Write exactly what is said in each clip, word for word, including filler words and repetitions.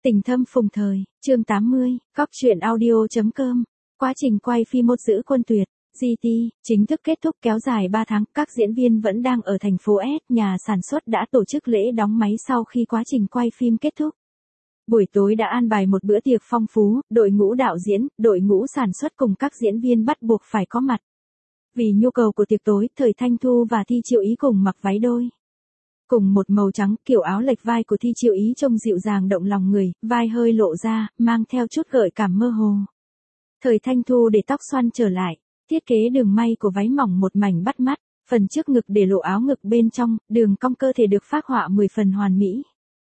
Tình thâm phùng thời, chương tám mươi, cóc truyện audio chấm com. Quá trình quay phim Một Giữ Quân Tuyệt, giê tê, chính thức kết thúc kéo dài ba tháng, các diễn viên vẫn đang ở thành phố S, nhà sản xuất đã tổ chức lễ đóng máy sau khi quá trình quay phim kết thúc. Buổi tối đã an bài một bữa tiệc phong phú, đội ngũ đạo diễn, đội ngũ sản xuất cùng các diễn viên bắt buộc phải có mặt. Vì nhu cầu của tiệc tối, Thời Thanh Thu và Thi Triệu Ý cùng mặc váy đôi. Cùng một màu trắng, kiểu áo lệch vai của Thi Triệu Ý trông dịu dàng động lòng người, vai hơi lộ ra, mang theo chút gợi cảm mơ hồ. Thời Thanh Thu để tóc xoăn trở lại, thiết kế đường may của váy mỏng một mảnh bắt mắt, phần trước ngực để lộ áo ngực bên trong, đường cong cơ thể được phác họa mười phần hoàn mỹ.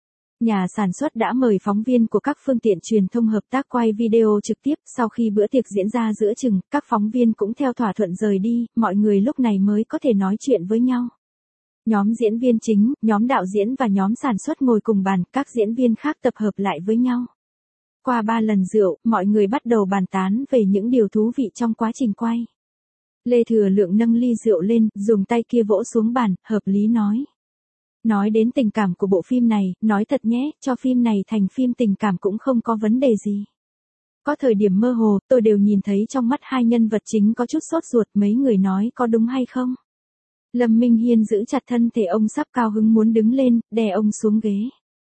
Nhà sản xuất đã mời phóng viên của các phương tiện truyền thông hợp tác quay video trực tiếp, sau khi bữa tiệc diễn ra giữa chừng, các phóng viên cũng theo thỏa thuận rời đi, mọi người lúc này mới có thể nói chuyện với nhau. Nhóm diễn viên chính, nhóm đạo diễn và nhóm sản xuất ngồi cùng bàn, các diễn viên khác tập hợp lại với nhau. Qua ba lần rượu, mọi người bắt đầu bàn tán về những điều thú vị trong quá trình quay. Lê Thừa Lượng nâng ly rượu lên, dùng tay kia vỗ xuống bàn, hợp lý nói. Nói đến tình cảm của bộ phim này, nói thật nhé, cho phim này thành phim tình cảm cũng không có vấn đề gì. Có thời điểm mơ hồ, tôi đều nhìn thấy trong mắt hai nhân vật chính có chút sốt ruột, mấy người nói có đúng hay không? Lâm Minh Hiên giữ chặt thân thể ông sắp cao hứng muốn đứng lên, đè ông xuống ghế.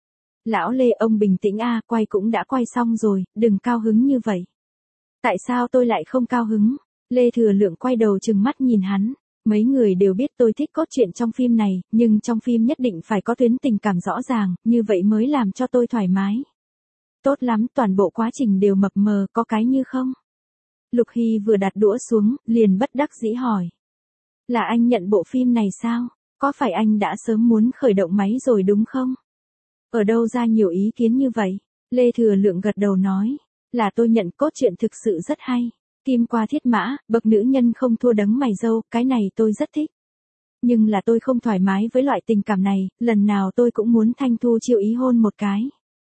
Lão Lê, ông bình tĩnh a, quay cũng đã quay xong rồi, đừng cao hứng như vậy. Tại sao tôi lại không cao hứng? Lê Thừa Lượng quay đầu trừng mắt nhìn hắn. Mấy người đều biết tôi thích cốt truyện trong phim này, nhưng trong phim nhất định phải có tuyến tình cảm rõ ràng, như vậy mới làm cho tôi thoải mái. Tốt lắm, toàn bộ quá trình đều mập mờ, có cái như không? Lục Hy vừa đặt đũa xuống, liền bất đắc dĩ hỏi. Là anh nhận bộ phim này sao? Có phải anh đã sớm muốn khởi động máy rồi đúng không? Ở đâu ra nhiều ý kiến như vậy? Lê Thừa Lượng gật đầu nói. Là tôi nhận, cốt truyện thực sự rất hay. Kim qua thiết mã, bậc nữ nhân không thua đấng mày râu, cái này tôi rất thích. Nhưng là tôi không thoải mái với loại tình cảm này, lần nào tôi cũng muốn Thanh Thu Triệu Ý hôn một cái.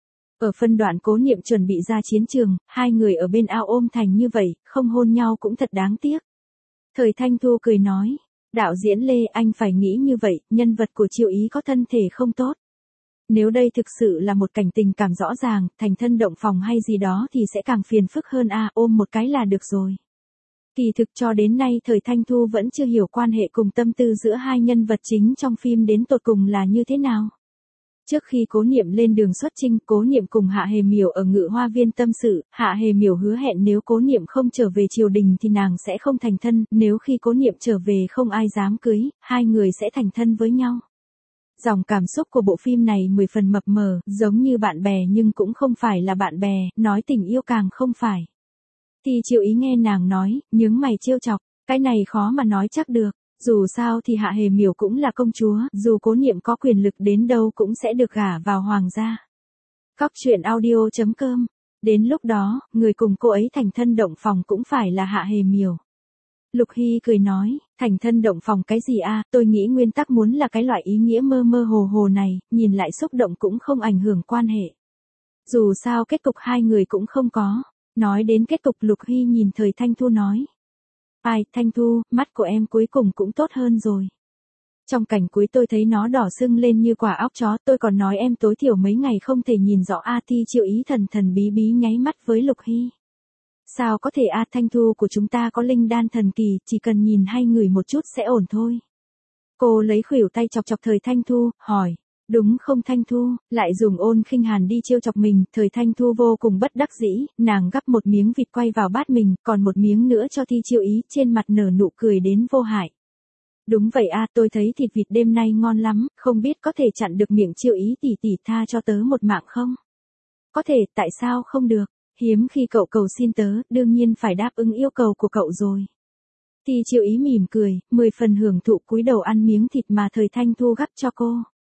Ở phân đoạn Cố Niệm chuẩn bị ra chiến trường, hai người ở bên ao ôm thành như vậy, không hôn nhau cũng thật đáng tiếc. Thời Thanh Thu cười nói. Đạo diễn Lê, anh phải nghĩ như vậy, nhân vật của Triệu Ý có thân thể không tốt. Nếu đây thực sự là một cảnh tình cảm rõ ràng, thành thân động phòng hay gì đó thì sẽ càng phiền phức hơn a, à, ôm một cái là được rồi. Kỳ thực cho đến nay Thời Thanh Thu vẫn chưa hiểu quan hệ cùng tâm tư giữa hai nhân vật chính trong phim đến tột cùng là như thế nào. Trước khi Cố Niệm lên đường xuất chinh, Cố Niệm cùng Hạ Hề Miểu ở Ngự Hoa Viên tâm sự, Hạ Hề Miểu hứa hẹn nếu Cố Niệm không trở về triều đình thì nàng sẽ không thành thân, nếu khi Cố Niệm trở về không ai dám cưới, hai người sẽ thành thân với nhau. Dòng cảm xúc của bộ phim này mười phần mập mờ, giống như bạn bè nhưng cũng không phải là bạn bè, nói tình yêu càng không phải. Thì Triệu Ý nghe nàng nói, nhướng mày trêu chọc, cái này khó mà nói chắc được. Dù sao thì Hạ Hề Miểu cũng là công chúa, dù Cố Niệm có quyền lực đến đâu cũng sẽ được gả vào hoàng gia. Cóc truyện audio chấm com. Đến lúc đó, người cùng cô ấy thành thân động phòng cũng phải là Hạ Hề Miểu. Lục Hy cười nói, thành thân động phòng cái gì a, à? Tôi nghĩ nguyên tắc muốn là cái loại ý nghĩa mơ mơ hồ hồ này, nhìn lại xúc động cũng không ảnh hưởng quan hệ. Dù sao kết cục hai người cũng không có. Nói đến kết cục, Lục Hy nhìn Thời Thanh Thu nói. Ai, Thanh Thu, mắt của em cuối cùng cũng tốt hơn rồi. Trong cảnh cuối tôi thấy nó đỏ sưng lên như quả óc chó, tôi còn nói em tối thiểu mấy ngày không thể nhìn rõ a. Thi Triệu Ý thần thần bí bí nháy mắt với Lục Hy. Sao có thể a, Thanh Thu của chúng ta có linh đan thần kỳ, chỉ cần nhìn hay ngửi một chút sẽ ổn thôi. Cô lấy khuỷu tay chọc chọc Thời Thanh Thu, hỏi. Đúng không Thanh Thu, lại dùng Ôn Khinh Hàn đi trêu chọc mình, Thời Thanh Thu vô cùng bất đắc dĩ, nàng gắp một miếng vịt quay vào bát mình, còn một miếng nữa cho Thi Triệu Ý, trên mặt nở nụ cười đến vô hại. Đúng vậy a, tôi thấy thịt vịt đêm nay ngon lắm, không biết có thể chặn được miệng Triệu Ý tỷ tỷ tha cho tớ một mạng không? Có thể, tại sao không được? Hiếm khi cậu cầu xin tớ, đương nhiên phải đáp ứng yêu cầu của cậu rồi. Thi Triệu Ý mỉm cười, mười phần hưởng thụ cúi đầu ăn miếng thịt mà Thời Thanh Thu gắp cho cô.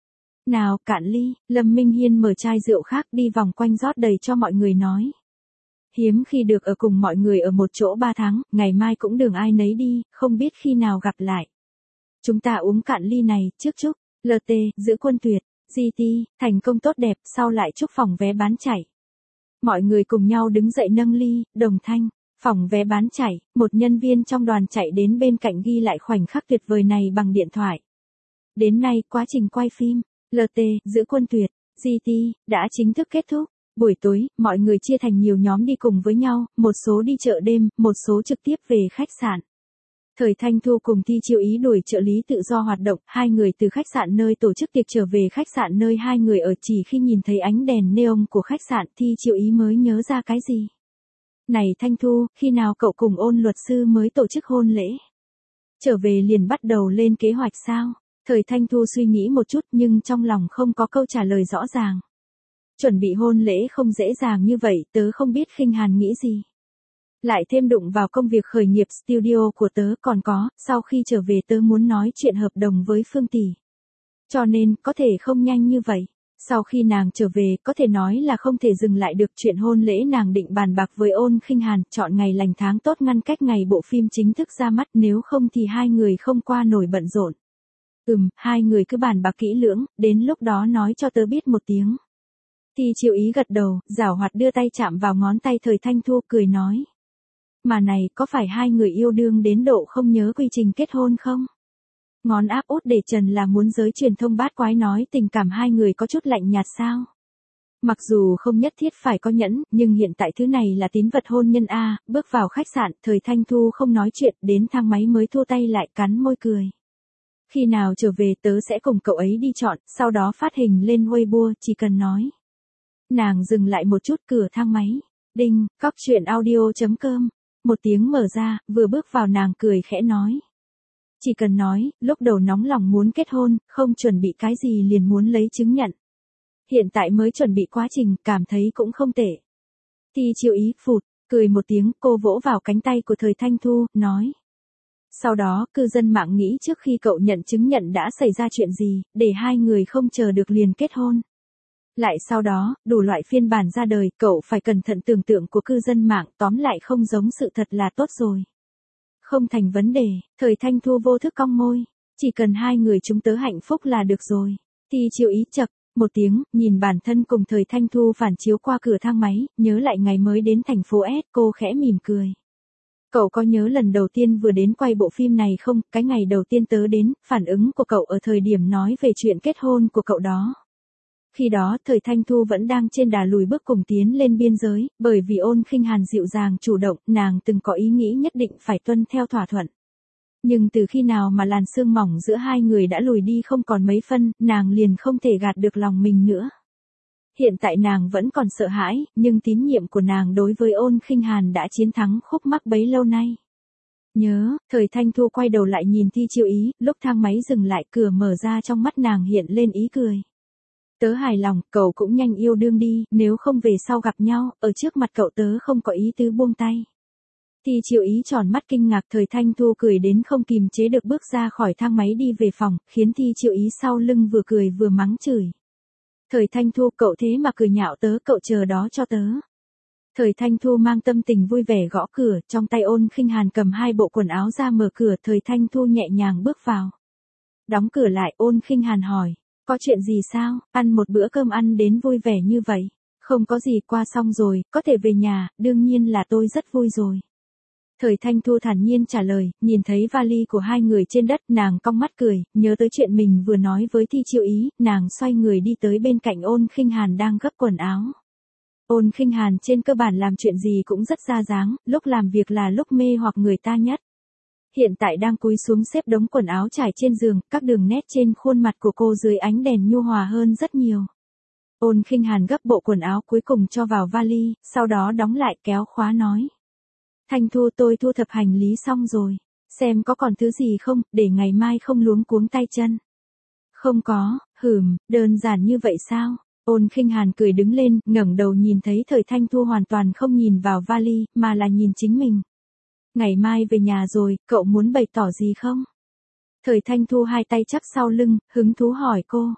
Nào, cạn ly, Lâm Minh Hiên mở chai rượu khác đi vòng quanh rót đầy cho mọi người nói. Hiếm khi được ở cùng mọi người ở một chỗ ba tháng, ngày mai cũng đường ai nấy đi, không biết khi nào gặp lại. Chúng ta uống cạn ly này, trước chúc, lờ tê, Giữ Quân Tuyệt, giê tê, thành công tốt đẹp, sau lại chúc phòng vé bán chạy. Mọi người cùng nhau đứng dậy nâng ly, đồng thanh, phòng vé bán chạy, một nhân viên trong đoàn chạy đến bên cạnh ghi lại khoảnh khắc tuyệt vời này bằng điện thoại. Đến nay, quá trình quay phim, lờ tê, Giữ Quân Tuyệt, giê tê, đã chính thức kết thúc. Buổi tối, mọi người chia thành nhiều nhóm đi cùng với nhau, một số đi chợ đêm, một số trực tiếp về khách sạn. Thời Thanh Thu cùng Thi Chiêu Ý đuổi trợ lý tự do hoạt động, hai người từ khách sạn nơi tổ chức tiệc trở về khách sạn nơi hai người ở, chỉ khi nhìn thấy ánh đèn neon của khách sạn Thi Chiêu Ý mới nhớ ra cái gì. Này Thanh Thu, khi nào cậu cùng Ôn luật sư mới tổ chức hôn lễ? Trở về liền bắt đầu lên kế hoạch sao? Thời Thanh Thu suy nghĩ một chút nhưng trong lòng không có câu trả lời rõ ràng. Chuẩn bị hôn lễ không dễ dàng như vậy, tớ không biết Khinh Hàn nghĩ gì. Lại thêm đụng vào công việc khởi nghiệp studio của tớ, còn có, sau khi trở về tớ muốn nói chuyện hợp đồng với Phương tỷ. Cho nên, có thể không nhanh như vậy. Sau khi nàng trở về, có thể nói là không thể dừng lại được chuyện hôn lễ, nàng định bàn bạc với Ôn Khinh Hàn, chọn ngày lành tháng tốt ngăn cách ngày bộ phim chính thức ra mắt, nếu không thì hai người không qua nổi bận rộn. Ừm, hai người cứ bàn bạc kỹ lưỡng, đến lúc đó nói cho tớ biết một tiếng. Thi Chiêu Ý gật đầu, giảo hoạt đưa tay chạm vào ngón tay Thời Thanh Thu, cười nói. Mà này, có phải hai người yêu đương đến độ không nhớ quy trình kết hôn không? Ngón áp út để trần là muốn giới truyền thông bát quái nói tình cảm hai người có chút lạnh nhạt sao? Mặc dù không nhất thiết phải có nhẫn, nhưng hiện tại thứ này là tín vật hôn nhân a. Bước vào khách sạn, Thời Thanh Thu không nói chuyện, đến thang máy mới thu tay lại, cắn môi cười. Khi nào trở về tớ sẽ cùng cậu ấy đi chọn, sau đó phát hình lên Weibo, chỉ cần nói. Nàng dừng lại một chút, cửa thang máy. Đinh, cóc truyện audio chấm com. Một tiếng mở ra, vừa bước vào nàng cười khẽ nói. Chỉ cần nói, lúc đầu nóng lòng muốn kết hôn, không chuẩn bị cái gì liền muốn lấy chứng nhận. Hiện tại mới chuẩn bị quá trình, cảm thấy cũng không tệ. Thi Chiêu Ý phụt, cười một tiếng, cô vỗ vào cánh tay của Thời Thanh Thu, nói. Sau đó, cư dân mạng nghĩ trước khi cậu nhận chứng nhận đã xảy ra chuyện gì, để hai người không chờ được liền kết hôn. Lại sau đó, đủ loại phiên bản ra đời, cậu phải cẩn thận tưởng tượng của cư dân mạng, tóm lại không giống sự thật là tốt rồi. Không thành vấn đề, Thời Thanh Thu vô thức cong môi, chỉ cần hai người chúng tớ hạnh phúc là được rồi. Thi Chiêu Ý chậc, một tiếng, nhìn bản thân cùng Thời Thanh Thu phản chiếu qua cửa thang máy, nhớ lại ngày mới đến thành phố S, cô khẽ mỉm cười. Cậu có nhớ lần đầu tiên vừa đến quay bộ phim này không, cái ngày đầu tiên tớ đến, phản ứng của cậu ở thời điểm nói về chuyện kết hôn của cậu đó. Khi đó, Thời Thanh Thu vẫn đang trên đà lùi bước cùng tiến lên biên giới, bởi vì Ôn Khinh Hàn dịu dàng chủ động, nàng từng có ý nghĩ nhất định phải tuân theo thỏa thuận. Nhưng từ khi nào mà làn sương mỏng giữa hai người đã lùi đi không còn mấy phân, nàng liền không thể gạt được lòng mình nữa. Hiện tại nàng vẫn còn sợ hãi, nhưng tín nhiệm của nàng đối với Ôn Khinh Hàn đã chiến thắng khúc mắc bấy lâu nay. Nhớ, Thời Thanh Thu quay đầu lại nhìn Thi Chiêu Ý, lúc thang máy dừng lại, cửa mở ra, trong mắt nàng hiện lên ý cười. Tớ hài lòng, cậu cũng nhanh yêu đương đi, nếu không về sau gặp nhau, ở trước mặt cậu tớ không có ý tứ buông tay. Thi Chiêu Ý tròn mắt kinh ngạc, Thời Thanh Thu cười đến không kìm chế được bước ra khỏi thang máy đi về phòng, khiến Thi Chiêu Ý sau lưng vừa cười vừa mắng chửi. Thời Thanh Thu, cậu thế mà cười nhạo tớ, cậu chờ đó cho tớ. Thời Thanh Thu mang tâm tình vui vẻ gõ cửa, trong tay Ôn Khinh Hàn cầm hai bộ quần áo ra mở cửa, Thời Thanh Thu nhẹ nhàng bước vào. Đóng cửa lại, Ôn Khinh Hàn hỏi. Có chuyện gì sao, ăn một bữa cơm ăn đến vui vẻ như vậy? Không có gì, qua xong rồi, có thể về nhà, đương nhiên là tôi rất vui rồi. Thời Thanh Thu thản nhiên trả lời, nhìn thấy vali của hai người trên đất, nàng cong mắt cười, nhớ tới chuyện mình vừa nói với Thi Chiêu Ý, nàng xoay người đi tới bên cạnh Ôn Khinh Hàn đang gấp quần áo. Ôn Khinh Hàn trên cơ bản làm chuyện gì cũng rất ra dáng, lúc làm việc là lúc mê hoặc người ta nhất. Hiện tại đang cúi xuống xếp đống quần áo trải trên giường, các đường nét trên khuôn mặt của cô dưới ánh đèn nhu hòa hơn rất nhiều. Ôn Khinh Hàn gấp bộ quần áo cuối cùng cho vào vali, sau đó đóng lại, kéo khóa nói. Thanh Thu, tôi thu thập hành lý xong rồi. Xem có còn thứ gì không, để ngày mai không luống cuống tay chân. Không có, hừm, đơn giản như vậy sao? Ôn Khinh Hàn cười đứng lên, ngẩng đầu nhìn thấy Thời Thanh Thu hoàn toàn không nhìn vào vali, mà là nhìn chính mình. Ngày mai về nhà rồi, cậu muốn bày tỏ gì không? Thời Thanh Thu hai tay chắp sau lưng, hứng thú hỏi cô.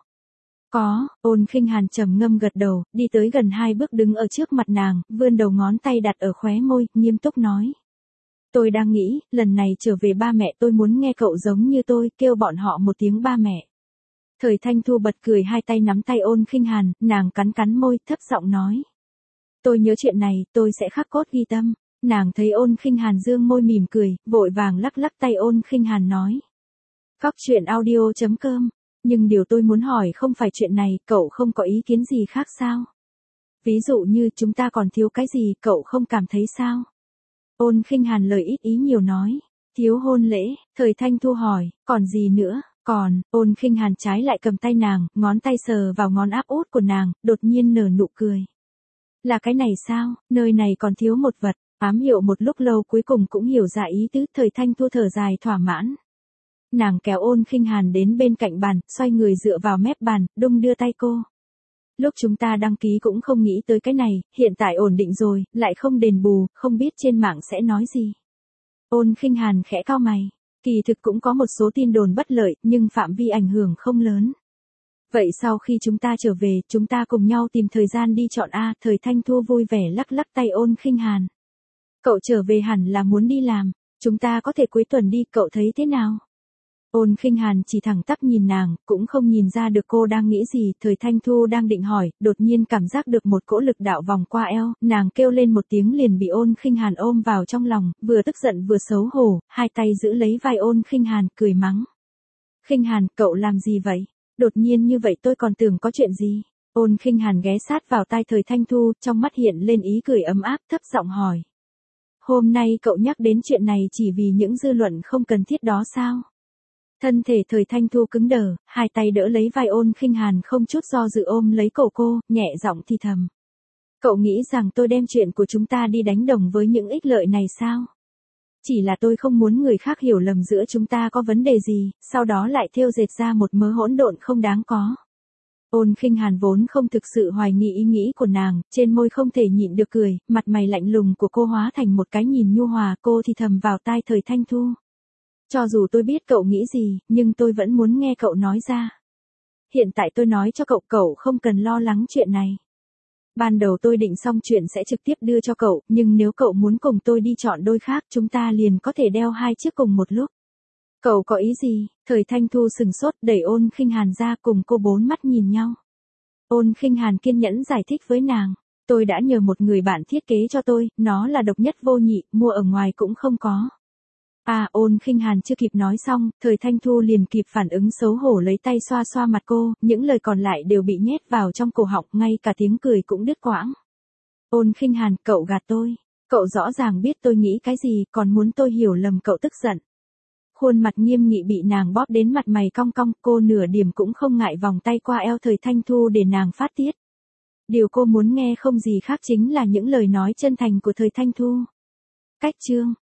Có, Ôn Khinh Hàn trầm ngâm gật đầu, đi tới gần hai bước đứng ở trước mặt nàng, vươn đầu ngón tay đặt ở khóe môi, nghiêm túc nói. Tôi đang nghĩ, lần này trở về ba mẹ tôi muốn nghe cậu giống như tôi, kêu bọn họ một tiếng ba mẹ. Thời Thanh Thu bật cười, hai tay nắm tay Ôn Khinh Hàn, nàng cắn cắn môi, thấp giọng nói. Tôi nhớ chuyện này, tôi sẽ khắc cốt ghi tâm. Nàng thấy Ôn Khinh Hàn dương môi mỉm cười, vội vàng lắc lắc tay Ôn Khinh Hàn nói. Cóc truyện audio chấm com. Nhưng điều tôi muốn hỏi không phải chuyện này, cậu không có ý kiến gì khác sao? Ví dụ như chúng ta còn thiếu cái gì, cậu không cảm thấy sao? Ôn Khinh Hàn lời ít ý nhiều nói. Thiếu hôn lễ, Thời Thanh Thu hỏi, còn gì nữa? Còn, Ôn Khinh Hàn trái lại cầm tay nàng, ngón tay sờ vào ngón áp út của nàng, đột nhiên nở nụ cười. Là cái này sao, nơi này còn thiếu một vật, ám hiệu một lúc lâu cuối cùng cũng hiểu ra ý tứ. Thời Thanh Thu thở dài thỏa mãn. Nàng kéo Ôn Khinh Hàn đến bên cạnh bàn, xoay người dựa vào mép bàn, đung đưa tay cô. Lúc chúng ta đăng ký cũng không nghĩ tới cái này, hiện tại ổn định rồi, lại không đền bù, không biết trên mạng sẽ nói gì. Ôn Khinh Hàn khẽ cau mày. Kỳ thực cũng có một số tin đồn bất lợi, nhưng phạm vi ảnh hưởng không lớn. Vậy sau khi chúng ta trở về, chúng ta cùng nhau tìm thời gian đi chọn A. Thời Thanh Thu vui vẻ lắc lắc tay Ôn Khinh Hàn. Cậu trở về hẳn là muốn đi làm, chúng ta có thể cuối tuần đi, cậu thấy thế nào? Ôn Khinh Hàn chỉ thẳng tắp nhìn nàng, cũng không nhìn ra được cô đang nghĩ gì. Thời Thanh Thu đang định hỏi, đột nhiên cảm giác được một cỗ lực đạo vòng qua eo, nàng kêu lên một tiếng liền bị Ôn Khinh Hàn ôm vào trong lòng, vừa tức giận vừa xấu hổ, hai tay giữ lấy vai Ôn Khinh Hàn, cười mắng. Khinh Hàn, cậu làm gì vậy? Đột nhiên như vậy tôi còn tưởng có chuyện gì. Ôn Khinh Hàn ghé sát vào tai Thời Thanh Thu, trong mắt hiện lên ý cười ấm áp, thấp giọng hỏi. Hôm nay cậu nhắc đến chuyện này chỉ vì những dư luận không cần thiết đó sao? Thân thể Thời Thanh Thu cứng đờ, hai tay đỡ lấy vai Ôn Khinh Hàn không chút do dự ôm lấy cổ cô, nhẹ giọng thì thầm. Cậu nghĩ rằng tôi đem chuyện của chúng ta đi đánh đồng với những ích lợi này sao? Chỉ là tôi không muốn người khác hiểu lầm giữa chúng ta có vấn đề gì, sau đó lại thêu dệt ra một mớ hỗn độn không đáng có. Ôn Khinh Hàn vốn không thực sự hoài nghi ý nghĩ của nàng, trên môi không thể nhịn được cười, mặt mày lạnh lùng của cô hóa thành một cái nhìn nhu hòa, cô thì thầm vào tai Thời Thanh Thu. Cho dù tôi biết cậu nghĩ gì, nhưng tôi vẫn muốn nghe cậu nói ra. Hiện tại tôi nói cho cậu, cậu không cần lo lắng chuyện này. Ban đầu tôi định xong chuyện sẽ trực tiếp đưa cho cậu, nhưng nếu cậu muốn cùng tôi đi chọn đôi khác, chúng ta liền có thể đeo hai chiếc cùng một lúc. Cậu có ý gì? Thời Thanh Thu sừng sốt, đẩy Ôn Khinh Hàn ra, cùng cô bốn mắt nhìn nhau. Ôn Khinh Hàn kiên nhẫn giải thích với nàng. Tôi đã nhờ một người bạn thiết kế cho tôi, nó là độc nhất vô nhị, mua ở ngoài cũng không có. À, Ôn Khinh Hàn chưa kịp nói xong, Thời Thanh Thu liền kịp phản ứng xấu hổ lấy tay xoa xoa mặt cô, những lời còn lại đều bị nhét vào trong cổ họng, ngay cả tiếng cười cũng đứt quãng. Ôn Khinh Hàn, cậu gạt tôi. Cậu rõ ràng biết tôi nghĩ cái gì, còn muốn tôi hiểu lầm cậu, tức giận. Khuôn mặt nghiêm nghị bị nàng bóp đến mặt mày cong cong, cô nửa điểm cũng không ngại vòng tay qua eo Thời Thanh Thu để nàng phát tiết. Điều cô muốn nghe không gì khác chính là những lời nói chân thành của Thời Thanh Thu. Cách chương